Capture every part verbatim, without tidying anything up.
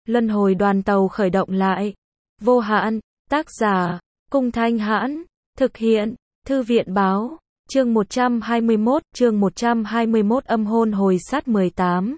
Luân hồi đoàn tàu khởi động lại. Vô hạn, tác giả, Cung Thanh Hãn, thực hiện, Thư viện báo, chương một trăm hai mươi mốt, chương một trăm hai mươi mốt âm hôn hồi sát mười tám.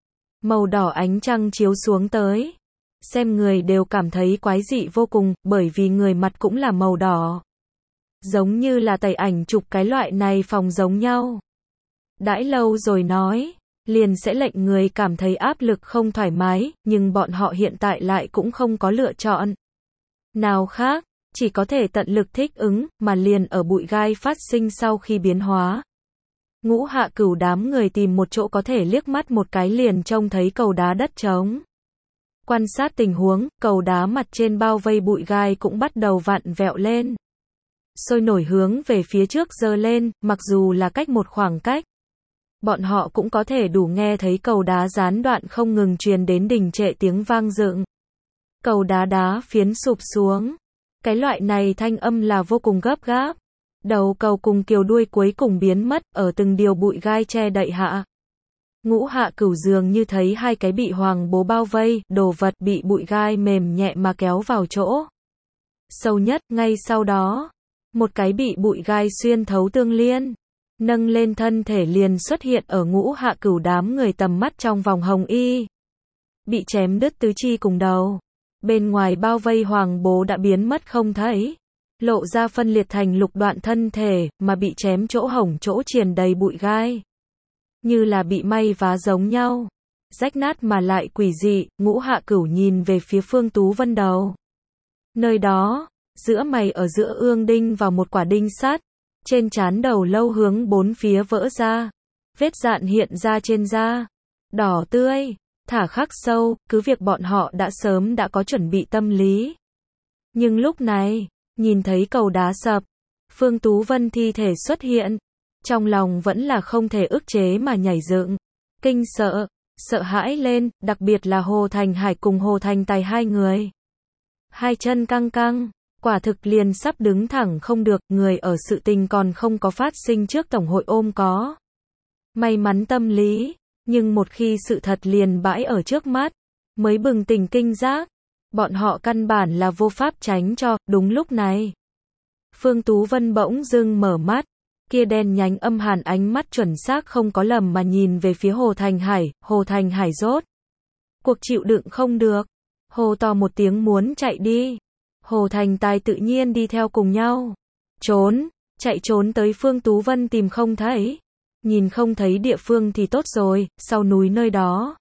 Màu đỏ ánh trăng chiếu xuống tới. Xem người đều cảm thấy quái dị vô cùng, bởi vì người mặt cũng là màu đỏ. Giống như là tẩy ảnh chụp cái loại này phòng giống nhau. Đãi lâu rồi nói, liền sẽ lệnh người cảm thấy áp lực không thoải mái, nhưng bọn họ hiện tại lại cũng không có lựa chọn nào khác, chỉ có thể tận lực thích ứng, mà liền ở bụi gai phát sinh sau khi biến hóa. Ngũ Hạ Cửu đám người tìm một chỗ có thể liếc mắt một cái liền trông thấy cầu đá đất trống. Quan sát tình huống, cầu đá mặt trên bao vây bụi gai cũng bắt đầu vặn vẹo lên. Sôi nổi hướng về phía trước giơ lên, mặc dù là cách một khoảng cách. Bọn họ cũng có thể đủ nghe thấy cầu đá gián đoạn không ngừng truyền đến đình trệ tiếng vang dựng. Cầu đá đá phiến sụp xuống. Cái loại này thanh âm là vô cùng gấp gáp. Đầu cầu cùng kiều đuôi cuối cùng biến mất, ở từng điều bụi gai che đậy hạ. Ngũ Hạ Cửu dường như thấy hai cái bị hoàng bố bao vây, đồ vật bị bụi gai mềm nhẹ mà kéo vào chỗ sâu nhất, ngay sau đó, một cái bị bụi gai xuyên thấu tương liên, nâng lên thân thể liền xuất hiện ở Ngũ Hạ Cửu đám người tầm mắt trong vòng hồng y. Bị chém đứt tứ chi cùng đầu. Bên ngoài bao vây hoàng bố đã biến mất không thấy. Lộ ra phân liệt thành lục đoạn thân thể, mà bị chém chỗ hổng chỗ triền đầy bụi gai. Như là bị may vá giống nhau. Rách nát mà lại quỷ dị, Ngũ Hạ Cửu nhìn về phía Phương Tú Vân đầu. Nơi đó, giữa mày ở giữa ương đinh vào một quả đinh sắt. Trên trán đầu lâu hướng bốn phía vỡ ra. Vết dạn hiện ra trên da. Đỏ tươi, thả khắc sâu, cứ việc bọn họ đã sớm đã có chuẩn bị tâm lý. Nhưng lúc này, nhìn thấy cầu đá sập, Phương Tú Vân thi thể xuất hiện. Trong lòng vẫn là không thể ức chế mà nhảy dựng. Kinh sợ, sợ hãi lên, đặc biệt là Hồ Thành Hải cùng Hồ Thành Tài hai người. Hai chân căng căng. Quả thực liền sắp đứng thẳng không được, người ở sự tình còn không có phát sinh trước Tổng hội ôm có may mắn tâm lý, nhưng một khi sự thật liền bãi ở trước mắt, mới bừng tỉnh kinh giác, bọn họ căn bản là vô pháp tránh cho. Đúng lúc này, Phương Tú Vân bỗng dưng mở mắt, kia đen nhánh âm hàn ánh mắt chuẩn xác không có lầm mà nhìn về phía Hồ Thành Hải. Hồ Thành Hải rốt cuộc chịu đựng không được, hô to một tiếng muốn chạy đi. Hồ Thành Tài tự nhiên đi theo cùng nhau. Trốn, chạy trốn tới Phương Tú Vân tìm không thấy. Nhìn không thấy địa phương thì tốt rồi, sau núi nơi đó.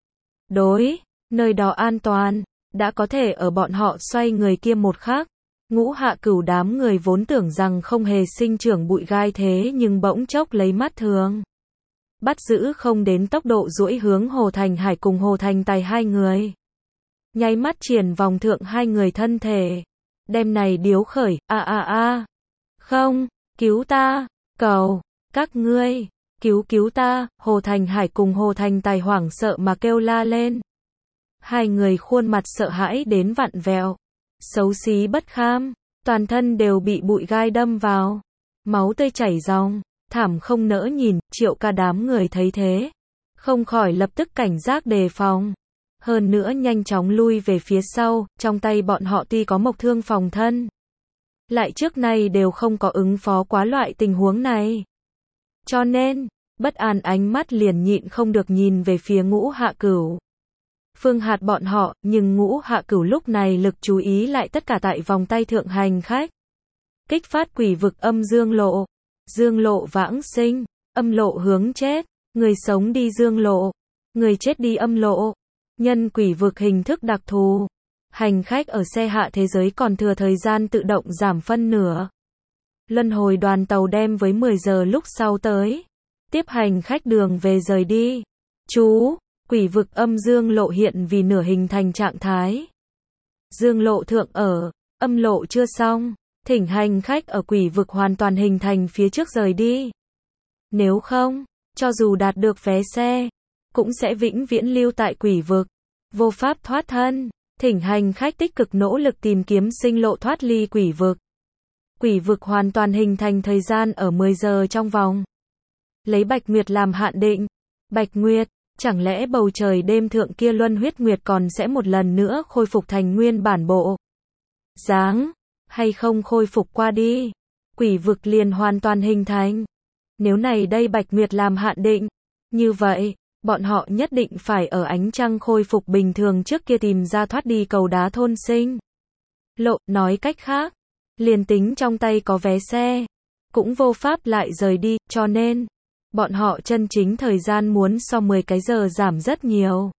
Đối, nơi đó an toàn, đã có thể ở bọn họ xoay người kia một khắc. Ngũ Hạ Cửu đám người vốn tưởng rằng không hề sinh trưởng bụi gai thế nhưng bỗng chốc lấy mắt thường. Bắt giữ không đến tốc độ duỗi hướng Hồ Thành Hải cùng Hồ Thành Tài hai người. Nháy mắt triển vòng thượng hai người thân thể. Đem này điếu khởi, a a a. Không, cứu ta, cầu, các ngươi, cứu cứu ta. Hồ Thành Hải cùng Hồ Thành Tài hoảng sợ mà kêu la lên. Hai người khuôn mặt sợ hãi đến vặn vẹo. Xấu xí bất kham, toàn thân đều bị bụi gai đâm vào. Máu tươi chảy ròng, thảm không nỡ nhìn. Triệu Ca đám người thấy thế, không khỏi lập tức cảnh giác đề phòng. Hơn nữa nhanh chóng lui về phía sau, trong tay bọn họ tuy có mộc thương phòng thân, lại trước nay đều không có ứng phó quá loại tình huống này. Cho nên, bất an ánh mắt liền nhịn không được nhìn về phía Ngũ Hạ Cửu. Phương Hạt bọn họ, nhưng Ngũ Hạ Cửu lúc này lực chú ý lại tất cả tại vòng tay thượng hành khách. Kích phát quỷ vực âm dương lộ, dương lộ vãng sinh, âm lộ hướng chết, người sống đi dương lộ, người chết đi âm lộ. Nhân quỷ vực hình thức đặc thù. Hành khách ở xe hạ thế giới còn thừa thời gian tự động giảm phân nửa. Luân hồi đoàn tàu đem với mười giờ lúc sau tới. Tiếp hành khách đường về rời đi. Chú, quỷ vực âm dương lộ hiện vì nửa hình thành trạng thái. Dương lộ thượng ở, âm lộ chưa xong. Thỉnh hành khách ở quỷ vực hoàn toàn hình thành phía trước rời đi. Nếu không, cho dù đạt được vé xe, cũng sẽ vĩnh viễn lưu tại quỷ vực, vô pháp thoát thân. Thỉnh hành khách tích cực nỗ lực tìm kiếm sinh lộ thoát ly quỷ vực. Quỷ vực hoàn toàn hình thành thời gian ở mười giờ trong vòng. Lấy Bạch Nguyệt làm hạn định. Bạch Nguyệt, Chẳng lẽ bầu trời đêm thượng kia luân huyết nguyệt còn sẽ một lần nữa khôi phục thành nguyên bản bộ dáng, hay không khôi phục qua đi, quỷ vực liền hoàn toàn hình thành. Nếu này đây Bạch Nguyệt làm hạn định, như vậy, bọn họ nhất định phải ở ánh trăng khôi phục bình thường trước kia tìm ra thoát đi cầu đá thôn sinh lộ, nói cách khác, liền tính trong tay có vé xe, cũng vô pháp lại rời đi, cho nên, bọn họ chân chính thời gian muốn so mười cái giờ giảm rất nhiều.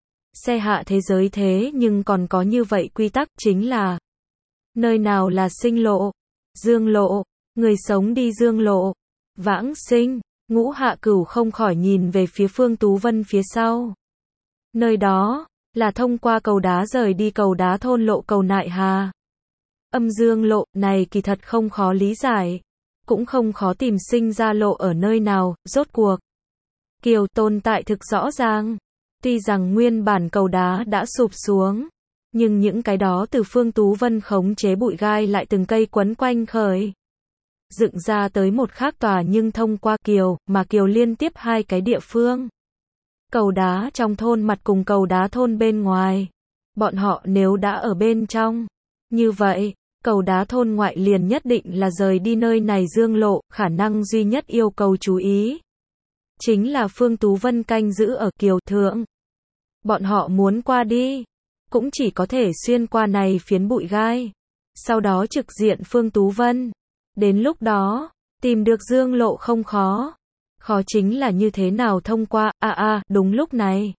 Xe hạ thế giới thế nhưng còn có như vậy quy tắc chính là nơi nào là sinh lộ, dương lộ, người sống đi dương lộ, vãng sinh. Ngũ Hạ Cửu không khỏi nhìn về phía Phương Tú Vân phía sau. Nơi đó, là thông qua cầu đá rời đi cầu đá thôn lộ cầu Nại Hà. Âm dương lộ này kỳ thật không khó lý giải, cũng không khó tìm sinh ra lộ ở nơi nào, rốt cuộc. Kiều tồn tại thực rõ ràng. Tuy rằng nguyên bản cầu đá đã sụp xuống, nhưng những cái đó từ Phương Tú Vân khống chế bụi gai lại từng cây quấn quanh khởi. Dựng ra tới một khác tòa nhưng thông qua kiều, mà kiều liên tiếp hai cái địa phương. Cầu đá trong thôn mặt cùng cầu đá thôn bên ngoài. Bọn họ nếu đã ở bên trong. Như vậy, cầu đá thôn ngoại liền nhất định là rời đi nơi này dương lộ, khả năng duy nhất yêu cầu chú ý. Chính là Phương Tú Vân canh giữ ở kiều thượng. Bọn họ muốn qua đi, cũng chỉ có thể xuyên qua này phiến bụi gai. Sau đó trực diện Phương Tú Vân. Đến lúc đó, tìm được dương lộ không khó. Khó chính là như thế nào thông qua, a a, à, đúng lúc này.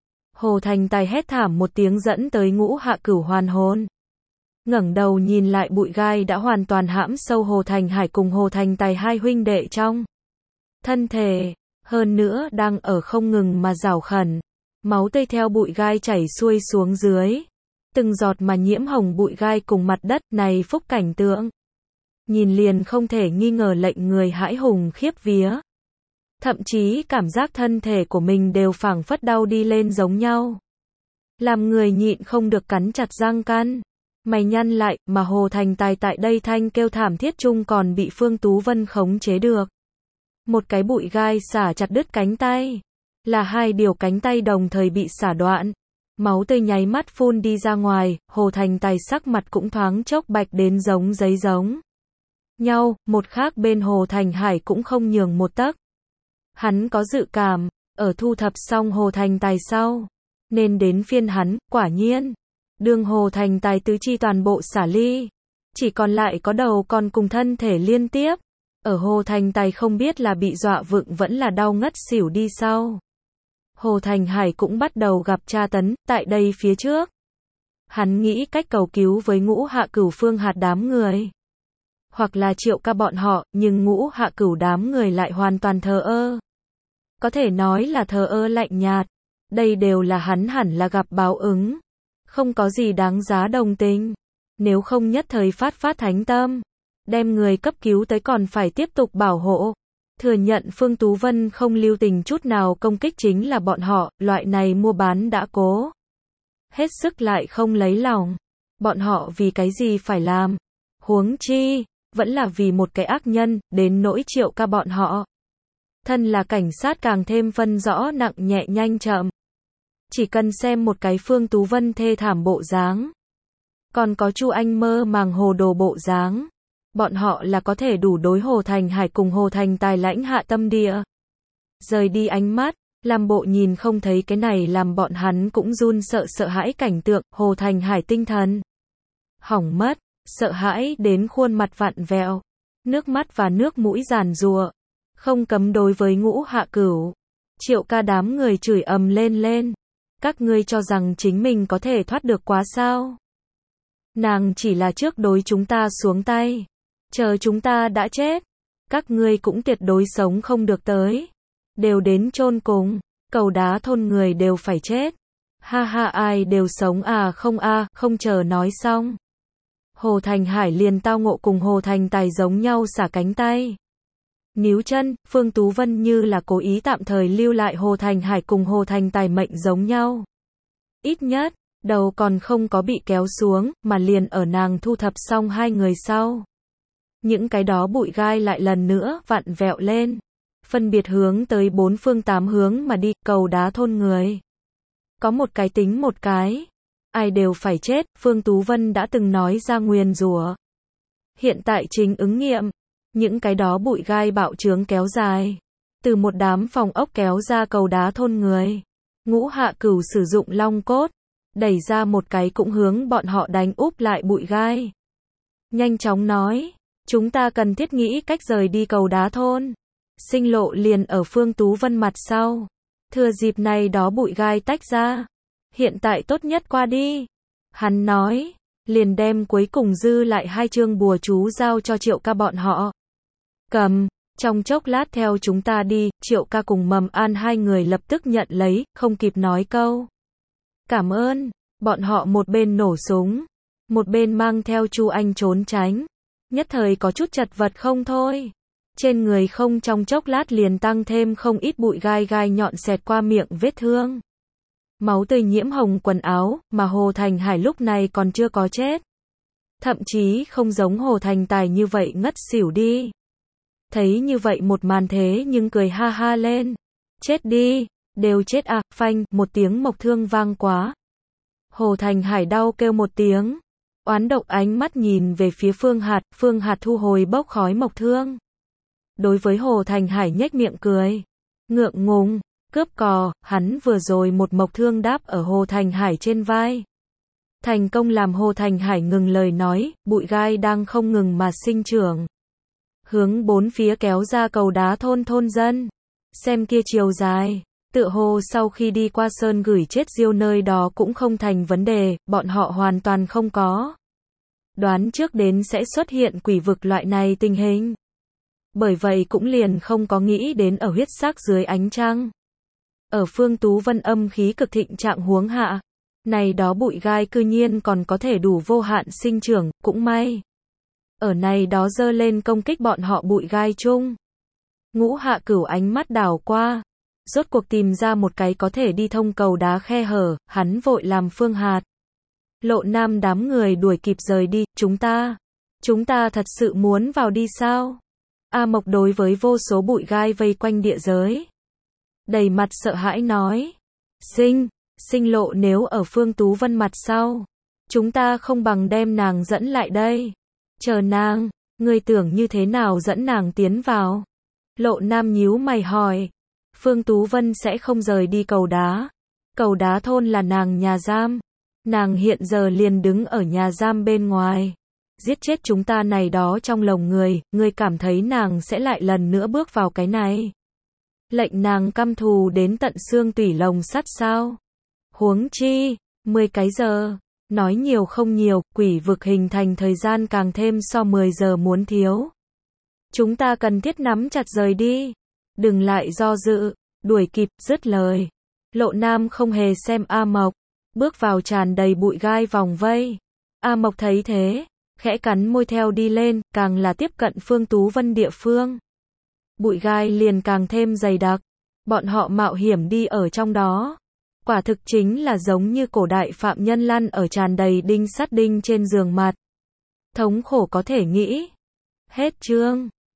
Hồ Thành Tài hét thảm một tiếng dẫn tới Ngũ Hạ Cửu hoàn hồn. Ngẩng đầu nhìn lại bụi gai đã hoàn toàn hãm sâu Hồ Thành Hải cùng Hồ Thành Tài hai huynh đệ trong thân thể, hơn nữa đang ở không ngừng mà rảo khẩn. Máu tươi theo bụi gai chảy xuôi xuống dưới. Từng giọt mà nhiễm hồng bụi gai cùng mặt đất này phúc cảnh tượng. Nhìn liền không thể nghi ngờ lệnh người hãi hùng khiếp vía. Thậm chí cảm giác thân thể của mình đều phảng phất đau đi lên giống nhau. Làm người nhịn không được cắn chặt răng căn. Mày nhăn lại, mà Hồ Thành Tài tại đây thanh kêu thảm thiết chung còn bị Phương Tú Vân khống chế được. Một cái bụi gai xả chặt đứt cánh tay. Là hai điều cánh tay đồng thời bị xả đoạn. Máu tươi nháy mắt phun đi ra ngoài, Hồ Thành Tài sắc mặt cũng thoáng chốc bạch đến giống giấy giống nhau, một khác bên Hồ Thành Hải cũng không nhường một tấc. Hắn có dự cảm, ở thu thập xong Hồ Thành Tài sau, nên đến phiên hắn, quả nhiên. Đường Hồ Thành Tài tứ chi toàn bộ xả ly, chỉ còn lại có đầu còn cùng thân thể liên tiếp. Ở Hồ Thành Tài không biết là bị dọa vựng vẫn là đau ngất xỉu đi sau. Hồ Thành Hải cũng bắt đầu gặp tra tấn, tại đây phía trước. Hắn nghĩ cách cầu cứu với Ngũ Hạ Cửu Phương Hạt đám người. Hoặc là Triệu Ca bọn họ, nhưng Ngũ Hạ Cửu đám người lại hoàn toàn thờ ơ. Có thể nói là thờ ơ lạnh nhạt. Đây đều là hắn hẳn là gặp báo ứng. Không có gì đáng giá đồng tình. Nếu không nhất thời phát phát thánh tâm. Đem người cấp cứu tới còn phải tiếp tục bảo hộ. Thừa nhận Phương Tú Vân không lưu tình chút nào công kích chính là bọn họ, loại này mua bán đã cố. Hết sức lại không lấy lòng. Bọn họ vì cái gì phải làm? Huống chi, vẫn là vì một cái ác nhân, đến nỗi Triệu Ca bọn họ. Thân là cảnh sát càng thêm phân rõ nặng nhẹ nhanh chậm. Chỉ cần xem một cái Phương Tú Vân thê thảm bộ dáng. Còn có Chu Anh mơ màng hồ đồ bộ dáng. Bọn họ là có thể đủ đối Hồ Thành Hải cùng Hồ Thành Tài lãnh hạ tâm địa. Rời đi ánh mắt, làm bộ nhìn không thấy cái này làm bọn hắn cũng run sợ sợ hãi cảnh tượng, Hồ Thành Hải tinh thần hỏng mất, sợ hãi đến khuôn mặt vặn vẹo, nước mắt và nước mũi giàn giụa, không cấm đối với Ngũ Hạ Cửu, Triệu Ca đám người chửi ầm lên lên. Các ngươi cho rằng chính mình có thể thoát được quá sao? Nàng chỉ là trước đối chúng ta xuống tay. Chờ chúng ta đã chết, các ngươi cũng tuyệt đối sống không được tới. Đều đến chôn cùng, cầu đá thôn người đều phải chết. Ha ha, ai đều sống à không a, à, không chờ nói xong. Hồ Thành Hải liền tao ngộ cùng Hồ Thành Tài giống nhau xả cánh tay. Níu chân, Phương Tú Vân như là cố ý tạm thời lưu lại Hồ Thành Hải cùng Hồ Thành Tài mệnh giống nhau. Ít nhất, đầu còn không có bị kéo xuống, mà liền ở nàng thu thập xong hai người sau. Những cái đó bụi gai lại lần nữa vặn vẹo lên. phân biệt hướng tới bốn phương tám hướng mà đi, cầu đá thôn người. Có một cái tính một cái. Ai đều phải chết, Phương Tú Vân đã từng nói ra nguyền rủa. Hiện tại chính ứng nghiệm. Những cái đó bụi gai bạo trướng kéo dài. Từ một đám phòng ốc kéo ra cầu đá thôn người. Ngũ Hạ Cửu sử dụng long cốt. Đẩy ra một cái cũng hướng bọn họ đánh úp lại bụi gai. Nhanh chóng nói. Chúng ta cần thiết nghĩ cách rời đi cầu đá thôn. Sinh lộ liền ở Phương Tú Vân mặt sau. Thừa dịp này đó bụi gai tách ra. Hiện tại tốt nhất qua đi. Hắn nói. Liền đem cuối cùng dư lại hai chương bùa chú giao cho Triệu ca bọn họ. Cầm. Trong chốc lát theo chúng ta đi. Triệu ca cùng Mầm An hai người lập tức nhận lấy. Không kịp nói câu cảm ơn. Bọn họ một bên nổ súng. Một bên mang theo Chu Anh trốn tránh. Nhất thời có chút chật vật không thôi. Trên người không trong chốc lát liền tăng thêm không ít bụi gai gai nhọn xẹt qua miệng vết thương. Máu tươi nhiễm hồng quần áo, mà Hồ Thành Hải lúc này còn chưa có chết. Thậm chí không giống Hồ Thành Tài như vậy ngất xỉu đi. Thấy như vậy một màn thế nhưng cười ha ha lên. Chết đi, đều chết à, phanh, một tiếng mộc thương vang quá. Hồ Thành Hải đau kêu một tiếng. Oán độc ánh mắt nhìn về phía Phương Hạt, Phương Hạt thu hồi bốc khói mộc thương. Đối với Hồ Thành Hải nhếch miệng cười. Ngượng ngùng, cướp cò, hắn vừa rồi một mộc thương đáp ở Hồ Thành Hải trên vai. Thành công làm Hồ Thành Hải ngừng lời nói, bụi gai đang không ngừng mà sinh trưởng. Hướng bốn phía kéo ra cầu đá thôn thôn dân. Xem kia chiều dài. Tựa hồ sau khi đi qua sơn gửi chết diêu nơi đó cũng không thành vấn đề, bọn họ hoàn toàn không có đoán trước đến sẽ xuất hiện quỷ vực loại này tình hình. Bởi vậy cũng liền không có nghĩ đến ở huyết sắc dưới ánh trăng. Ở Phương Tú Vân âm khí cực thịnh trạng huống hạ, này đó bụi gai cư nhiên còn có thể đủ vô hạn sinh trưởng, cũng may. Ở này đó dơ lên công kích bọn họ bụi gai chung. Ngũ Hạ Cửu ánh mắt đảo qua. Rốt cuộc tìm ra một cái có thể đi thông cầu đá khe hở, hắn vội làm Phương Hạt. Lộ Nam đám người đuổi kịp rời đi, chúng ta, chúng ta thật sự muốn vào đi sao? A Mộc đối với vô số bụi gai vây quanh địa giới. Đầy mặt sợ hãi nói. Sinh, sinh lộ nếu ở Phương Tú Vân mặt sau. Chúng ta không bằng đem nàng dẫn lại đây. Chờ nàng, ngươi tưởng như thế nào dẫn nàng tiến vào? Lộ Nam nhíu mày hỏi. Phương Tú Vân sẽ không rời đi cầu đá. Cầu đá thôn là nàng nhà giam. Nàng hiện giờ liền đứng ở nhà giam bên ngoài. Giết chết chúng ta này đó trong lòng người, ngươi cảm thấy nàng sẽ lại lần nữa bước vào cái này. Lệnh nàng căm thù đến tận xương tủy lồng sắt sao? Huống chi, mười cái giờ. Nói nhiều không nhiều, quỷ vực hình thành thời gian càng thêm so mười giờ muốn thiếu. Chúng ta cần thiết nắm chặt rời đi. Đừng lại do dự, đuổi kịp, dứt lời. Lộ Nam không hề xem A Mộc, bước vào tràn đầy bụi gai vòng vây. A Mộc thấy thế, khẽ cắn môi theo đi lên, càng là tiếp cận Phương Tú Vân địa phương. Bụi gai liền càng thêm dày đặc, bọn họ mạo hiểm đi ở trong đó. Quả thực chính là giống như cổ đại phạm nhân lăn ở tràn đầy đinh sắt đinh trên giường mặt. Thống khổ có thể nghĩ. Hết chương.